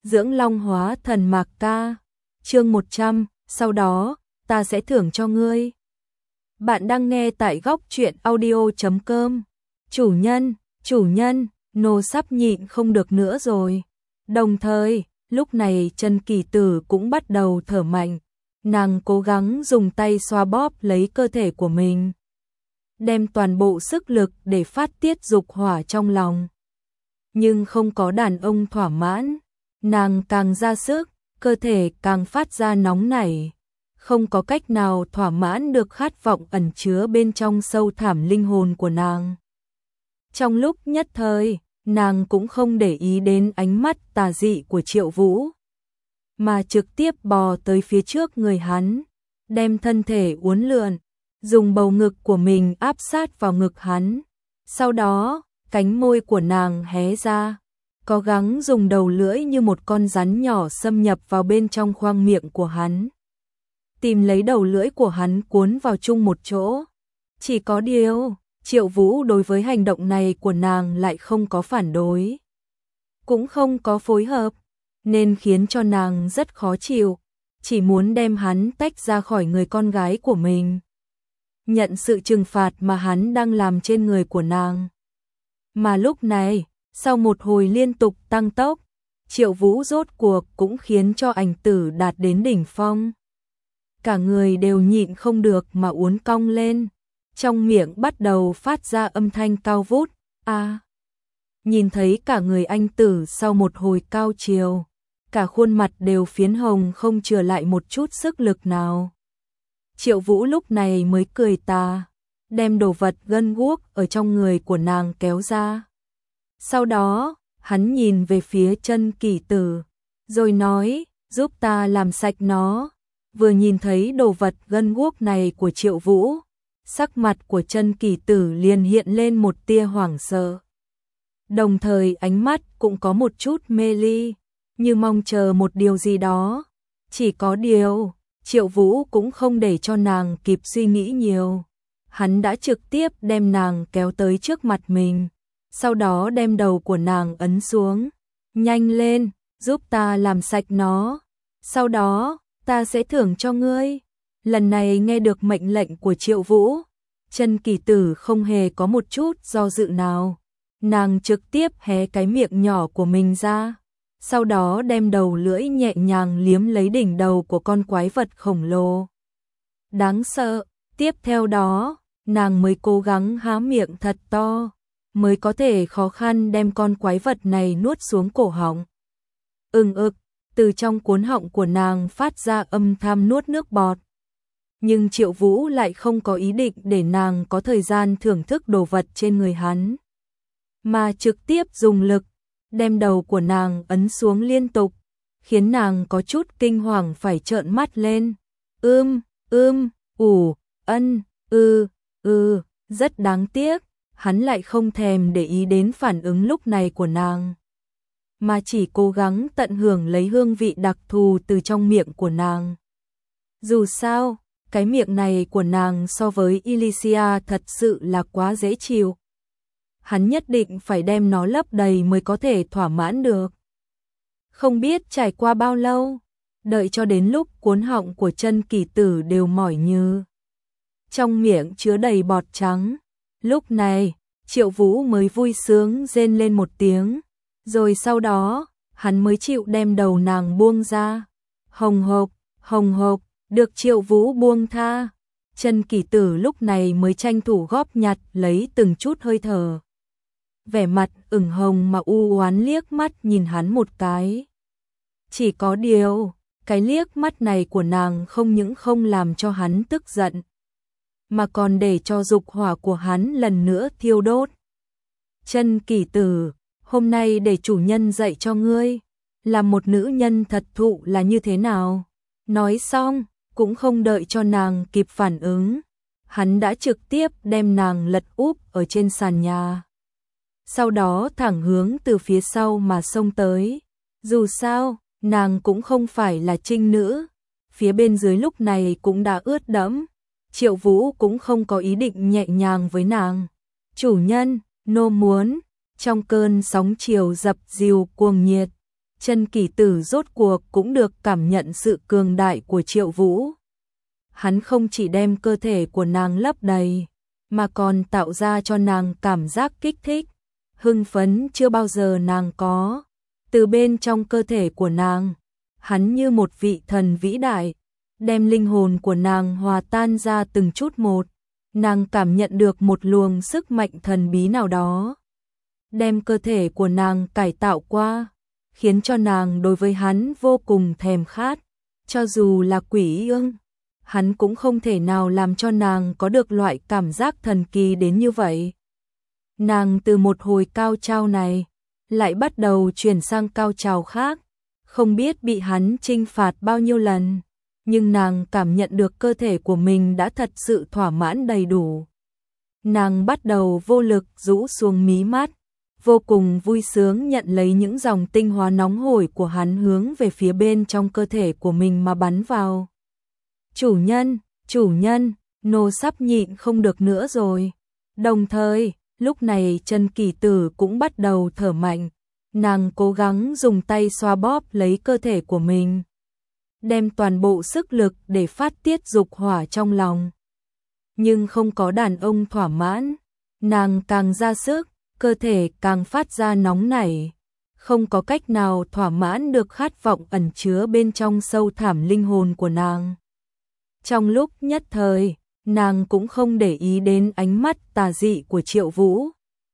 dưỡng long hóa thần Mạc Ca. Chương 100, sau đó, ta sẽ thưởng cho ngươi. Bạn đang nghe tại góc truyện audio.com. Chủ nhân, nô sắp nhịn không được nữa rồi. Đồng thời, lúc này Chân Kỳ Tử cũng bắt đầu thở mạnh. Nàng cố gắng dùng tay xoa bóp lấy cơ thể của mình, đem toàn bộ sức lực để phát tiết dục hỏa trong lòng. Nhưng không có đàn ông thỏa mãn, nàng càng ra sức, cơ thể càng phát ra nóng nảy, không có cách nào thỏa mãn được khát vọng ẩn chứa bên trong sâu thẳm linh hồn của nàng. Trong lúc nhất thời, nàng cũng không để ý đến ánh mắt tà dị của Triệu Vũ, mà trực tiếp bò tới phía trước người hắn, đem thân thể uốn lượn, dùng bầu ngực của mình áp sát vào ngực hắn. Sau đó, cánh môi của nàng hé ra, cố gắng dùng đầu lưỡi như một con rắn nhỏ xâm nhập vào bên trong khoang miệng của hắn, tìm lấy đầu lưỡi của hắn cuốn vào chung một chỗ. Chỉ có điều, Triệu Vũ đối với hành động này của nàng lại không có phản đối, cũng không có phối hợp, nên khiến cho nàng rất khó chịu, chỉ muốn đem hắn tách ra khỏi người con gái của mình, nhận sự trừng phạt mà hắn đang làm trên người của nàng. Mà lúc này, sau một hồi liên tục tăng tốc, Triệu Vũ rốt cuộc cũng khiến cho Ảnh Tử đạt đến đỉnh phong. Cả người đều nhịn không được mà uốn cong lên, trong miệng bắt đầu phát ra âm thanh cao vút, a. Nhìn thấy cả người Anh Tử sau một hồi cao chiều, cả khuôn mặt đều phiến hồng không chừa lại một chút sức lực nào. Triệu Vũ lúc này mới cười tà, đem đồ vật gân guốc ở trong người của nàng kéo ra. Sau đó, hắn nhìn về phía Chân Kỳ Tử, rồi nói, giúp ta làm sạch nó. Vừa nhìn thấy đồ vật gân guốc này của Triệu Vũ, sắc mặt của Chân Kỳ Tử liền hiện lên một tia hoảng sợ. Đồng thời ánh mắt cũng có một chút mê ly, như mong chờ một điều gì đó. Chỉ có điều, Triệu Vũ cũng không để cho nàng kịp suy nghĩ nhiều. Hắn đã trực tiếp đem nàng kéo tới trước mặt mình, sau đó đem đầu của nàng ấn xuống. Nhanh lên, giúp ta làm sạch nó. Sau đó, ta sẽ thưởng cho ngươi. Lần này nghe được mệnh lệnh của Triệu Vũ, Chân Kỳ Tử không hề có một chút do dự nào. Nàng trực tiếp hé cái miệng nhỏ của mình ra, sau đó đem đầu lưỡi nhẹ nhàng liếm lấy đỉnh đầu của con quái vật khổng lồ đáng sợ. Tiếp theo đó, nàng mới cố gắng há miệng thật to, mới có thể khó khăn đem con quái vật này nuốt xuống cổ họng. Ực, từ trong cuốn họng của nàng phát ra âm thanh nuốt nước bọt. Nhưng Triệu Vũ lại không có ý định để nàng có thời gian thưởng thức đồ vật trên người hắn, mà trực tiếp dùng lực đem đầu của nàng ấn xuống liên tục, khiến nàng có chút kinh hoàng phải trợn mắt lên. Rất đáng tiếc, hắn lại không thèm để ý đến phản ứng lúc này của nàng, mà chỉ cố gắng tận hưởng lấy hương vị đặc thù từ trong miệng của nàng. Dù sao, cái miệng này của nàng so với Elysia thật sự là quá dễ chịu. Hắn nhất định phải đem nó lấp đầy mới có thể thỏa mãn được. Không biết trải qua bao lâu, đợi cho đến lúc cuốn họng của Chân Kỳ Tử đều mỏi như trong miệng chứa đầy bọt trắng. Lúc này, Triệu Vũ mới vui sướng rên lên một tiếng, rồi sau đó, hắn mới chịu đem đầu nàng buông ra. Hồng hộc, được Triệu Vũ buông tha. Chân Kỳ Tử lúc này mới tranh thủ góp nhặt lấy từng chút hơi thở. Vẻ mặt ửng hồng mà u oán liếc mắt nhìn hắn một cái. Chỉ có điều, cái liếc mắt này của nàng không những không làm cho hắn tức giận, mà còn để cho dục hỏa của hắn lần nữa thiêu đốt. Chân Kỳ Tử, hôm nay để chủ nhân dạy cho ngươi, làm một nữ nhân thật thụ là như thế nào. Nói xong, cũng không đợi cho nàng kịp phản ứng, hắn đã trực tiếp đem nàng lật úp ở trên sàn nhà. Sau đó thẳng hướng từ phía sau mà xông tới. Dù sao, nàng cũng không phải là trinh nữ, phía bên dưới lúc này cũng đã ướt đẫm. Triệu Vũ cũng không có ý định nhẹ nhàng với nàng. Chủ nhân, nô muốn. Trong cơn sóng chiều dập dìu cuồng nhiệt, Chân Kỳ Tử rốt cuộc cũng được cảm nhận sự cường đại của Triệu Vũ. Hắn không chỉ đem cơ thể của nàng lấp đầy, mà còn tạo ra cho nàng cảm giác kích thích, hưng phấn chưa bao giờ nàng có. Từ bên trong cơ thể của nàng, hắn như một vị thần vĩ đại, đem linh hồn của nàng hòa tan ra từng chút một. Nàng cảm nhận được một luồng sức mạnh thần bí nào đó, đem cơ thể của nàng cải tạo qua, khiến cho nàng đối với hắn vô cùng thèm khát. Cho dù là quỷ ương, hắn cũng không thể nào làm cho nàng có được loại cảm giác thần kỳ đến như vậy. Nàng từ một hồi cao trào này, lại bắt đầu chuyển sang cao trào khác, không biết bị hắn trinh phạt bao nhiêu lần, nhưng nàng cảm nhận được cơ thể của mình đã thật sự thỏa mãn đầy đủ. Nàng bắt đầu vô lực rũ xuống mí mắt, vô cùng vui sướng nhận lấy những dòng tinh hoa nóng hổi của hắn hướng về phía bên trong cơ thể của mình mà bắn vào. Chủ nhân, nô sắp nhịn không được nữa rồi. Đồng thời, lúc này Chân Kỳ Tử cũng bắt đầu thở mạnh, nàng cố gắng dùng tay xoa bóp lấy cơ thể của mình, đem toàn bộ sức lực để phát tiết dục hỏa trong lòng. Nhưng không có đàn ông thỏa mãn, nàng càng ra sức, cơ thể càng phát ra nóng nảy, không có cách nào thỏa mãn được khát vọng ẩn chứa bên trong sâu thẳm linh hồn của nàng. Trong lúc nhất thời, nàng cũng không để ý đến ánh mắt tà dị của Triệu Vũ,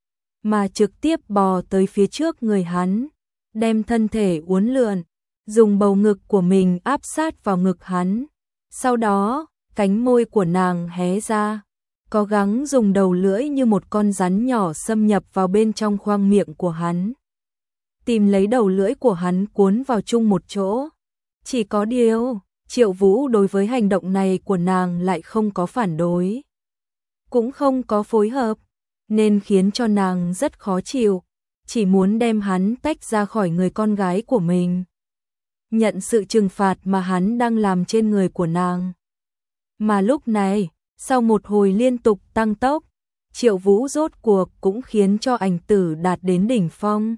mà trực tiếp bò tới phía trước người hắn, đem thân thể uốn lượn, dùng bầu ngực của mình áp sát vào ngực hắn. Sau đó, cánh môi của nàng hé ra, cố gắng dùng đầu lưỡi như một con rắn nhỏ xâm nhập vào bên trong khoang miệng của hắn, tìm lấy đầu lưỡi của hắn cuốn vào chung một chỗ. Chỉ có điều, Triệu Vũ đối với hành động này của nàng lại không có phản đối, cũng không có phối hợp, nên khiến cho nàng rất khó chịu, chỉ muốn đem hắn tách ra khỏi người con gái của mình, nhận sự trừng phạt mà hắn đang làm trên người của nàng. Mà lúc này, sau một hồi liên tục tăng tốc, Triệu Vũ rốt cuộc cũng khiến cho ảnh tử đạt đến đỉnh phong.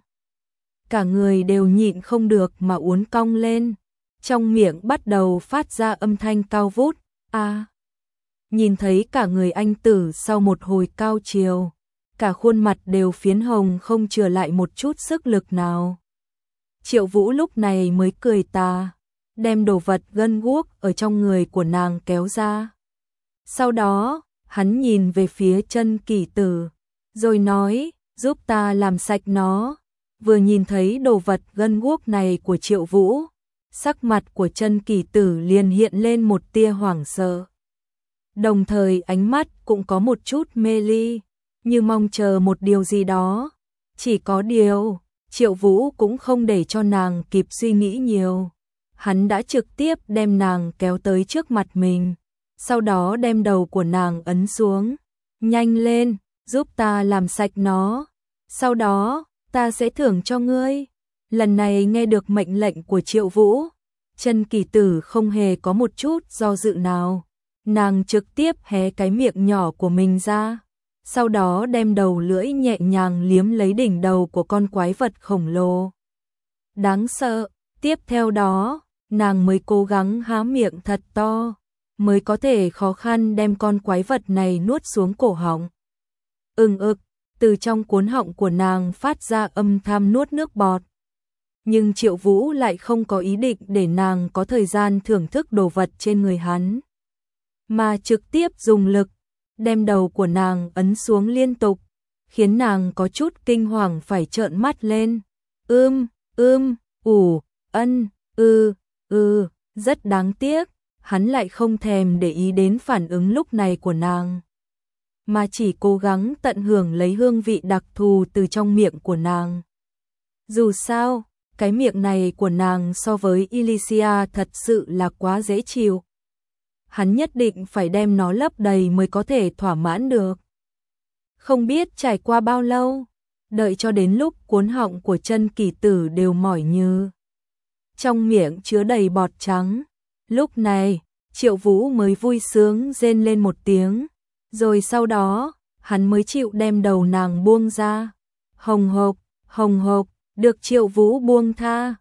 Cả người đều nhịn không được mà uốn cong lên, trong miệng bắt đầu phát ra âm thanh cao vút, a. Nhìn thấy cả người anh tử sau một hồi cao chiều, cả khuôn mặt đều phiến hồng không chừa lại một chút sức lực nào. Triệu Vũ lúc này mới cười tà, đem đồ vật gân guốc ở trong người của nàng kéo ra. Sau đó, hắn nhìn về phía Chân Kỳ Tử, rồi nói, giúp ta làm sạch nó. Vừa nhìn thấy đồ vật gân guốc này của Triệu Vũ, sắc mặt của Chân Kỳ Tử liền hiện lên một tia hoảng sợ. Đồng thời ánh mắt cũng có một chút mê ly, như mong chờ một điều gì đó. Chỉ có điều, Triệu Vũ cũng không để cho nàng kịp suy nghĩ nhiều. Hắn đã trực tiếp đem nàng kéo tới trước mặt mình, sau đó đem đầu của nàng ấn xuống. Nhanh lên, giúp ta làm sạch nó. Sau đó, ta sẽ thưởng cho ngươi. Lần này nghe được mệnh lệnh của Triệu Vũ, Chân Kỳ Tử không hề có một chút do dự nào. Nàng trực tiếp hé cái miệng nhỏ của mình ra, sau đó đem đầu lưỡi nhẹ nhàng liếm lấy đỉnh đầu của con quái vật khổng lồ đáng sợ. Tiếp theo đó, nàng mới cố gắng há miệng thật to, mới có thể khó khăn đem con quái vật này nuốt xuống cổ họng. Ực, từ trong cuốn họng của nàng phát ra âm thanh nuốt nước bọt. Nhưng Triệu Vũ lại không có ý định để nàng có thời gian thưởng thức đồ vật trên người hắn, mà trực tiếp dùng lực đem đầu của nàng ấn xuống liên tục, khiến nàng có chút kinh hoàng phải trợn mắt lên. Rất đáng tiếc, hắn lại không thèm để ý đến phản ứng lúc này của nàng, mà chỉ cố gắng tận hưởng lấy hương vị đặc thù từ trong miệng của nàng. Dù sao, cái miệng này của nàng so với Elysia thật sự là quá dễ chịu. Hắn nhất định phải đem nó lấp đầy mới có thể thỏa mãn được. Không biết trải qua bao lâu, đợi cho đến lúc cuốn họng của Chân Kỳ Tử đều mỏi như trong miệng chứa đầy bọt trắng. Lúc này, Triệu Vũ mới vui sướng rên lên một tiếng, rồi sau đó, hắn mới chịu đem đầu nàng buông ra. Hồng hộc, được Triệu Vũ buông tha,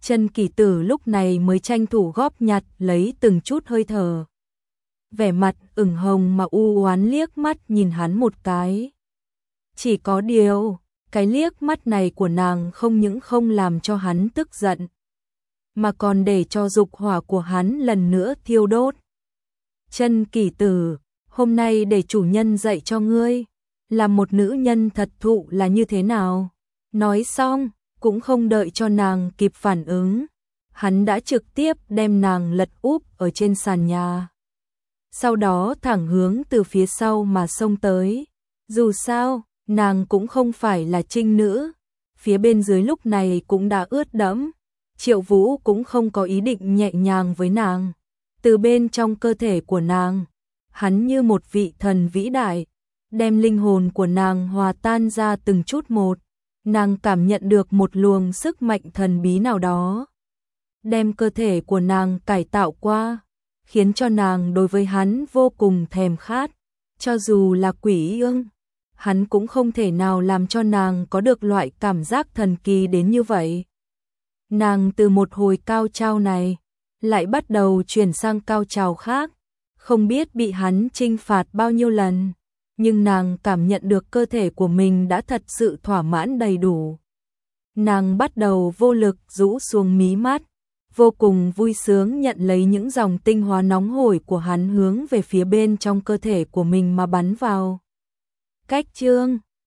Chân Kỳ Tử lúc này mới tranh thủ góp nhặt lấy từng chút hơi thở. Vẻ mặt ửng hồng mà u oán liếc mắt nhìn hắn một cái. Chỉ có điều, cái liếc mắt này của nàng không những không làm cho hắn tức giận, mà còn để cho dục hỏa của hắn lần nữa thiêu đốt. Chân Kỳ Tử, hôm nay để chủ nhân dạy cho ngươi, làm một nữ nhân thật thụ là như thế nào. Nói xong, cũng không đợi cho nàng kịp phản ứng, hắn đã trực tiếp đem nàng lật úp ở trên sàn nhà. Sau đó thẳng hướng từ phía sau mà xông tới. Dù sao, nàng cũng không phải là trinh nữ, phía bên dưới lúc này cũng đã ướt đẫm. Triệu Vũ cũng không có ý định nhẹ nhàng với nàng. Từ bên trong cơ thể của nàng, hắn như một vị thần vĩ đại, đem linh hồn của nàng hòa tan ra từng chút một. Nàng cảm nhận được một luồng sức mạnh thần bí nào đó, đem cơ thể của nàng cải tạo qua, khiến cho nàng đối với hắn vô cùng thèm khát. Cho dù là quỷ ương, hắn cũng không thể nào làm cho nàng có được loại cảm giác thần kỳ đến như vậy. Nàng từ một hồi cao trào này, lại bắt đầu chuyển sang cao trào khác, không biết bị hắn trinh phạt bao nhiêu lần, nhưng nàng cảm nhận được cơ thể của mình đã thật sự thỏa mãn đầy đủ. Nàng bắt đầu vô lực rũ xuống mí mắt, vô cùng vui sướng nhận lấy những dòng tinh hoa nóng hổi của hắn hướng về phía bên trong cơ thể của mình mà bắn vào. Cách chương